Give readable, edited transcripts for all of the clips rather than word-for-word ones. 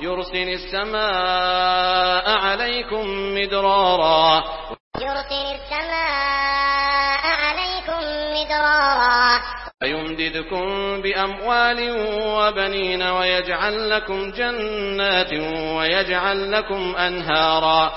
يرسل السماء عليكم مدرارا ويمددكم بأموال وبنين ويجعل لكم جنات ويجعل لكم أنهارا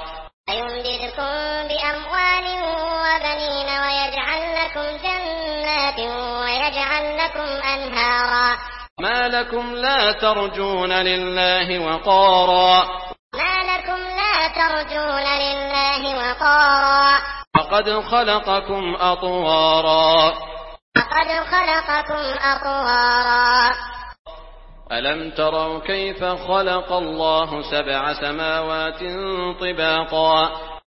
ما لكم لا ترجون لله وقارا وقد خلقكم أطوارا ألم تروا كيف خلق الله 7 سماوات طباقا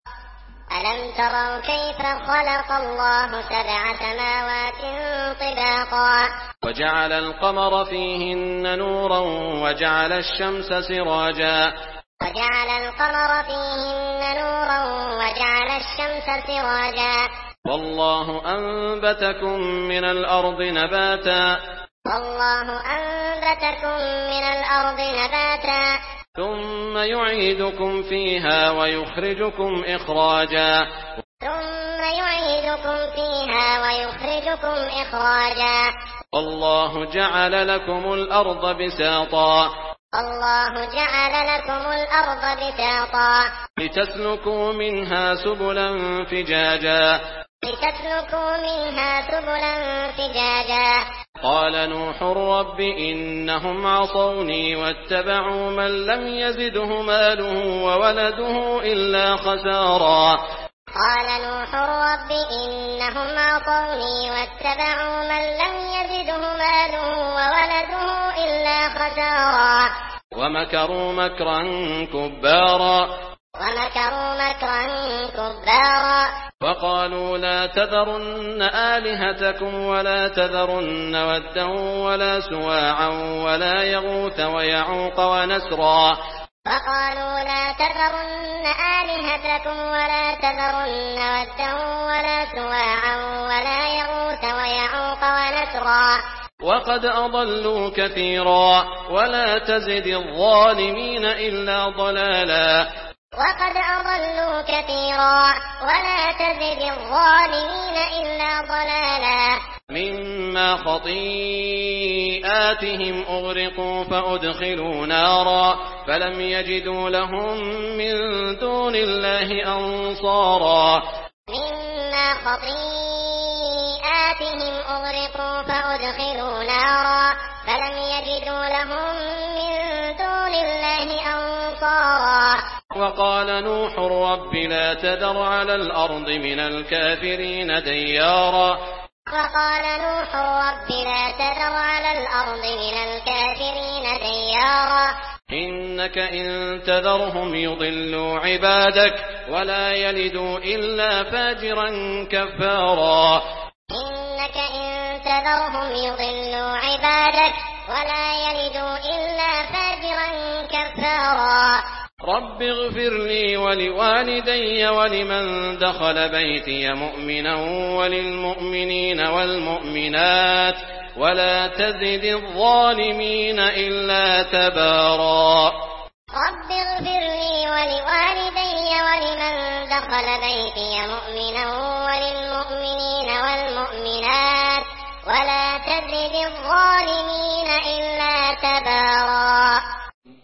وجعل القمر فيهن نورا وجعل الشمس سراجا والله أنبتكم من الأرض نباتا ثم يعيدكم فيها ويخرجكم إخراجا والله جعل لكم الأرض بساطا لتسلكوا منها سبلا فجاجا قال نوح رب إنهم عصوني واتبعوا من لم يزده ماله وولده إلا خسارا ومكروا مكرا كبارا وقالوا لا تذرن آلهتكم ولا تذرن ودا ولا سواعا ولا يغوث ويعوق ونسرا وقد أضلوا كثيرا ولا تزد الظالمين إلا ضلالا مما خطيئاتهم أغرقوا فأدخلوا نارا فلم يجدوا لهم من دون الله أنصارا وقال نوح رب لا تذر على الأرض من الكافرين ديارا إنك إن تذرهم يضلوا عبادك ولا يلدوا إلا فاجرا كفارا رب اغفر لي ولوالدي ولمن دخل بيتي مؤمنا وللمؤمنين والمؤمنات ولا تزد الظالمين إلا تبارا ولا تزد الظالمين إلا تبارا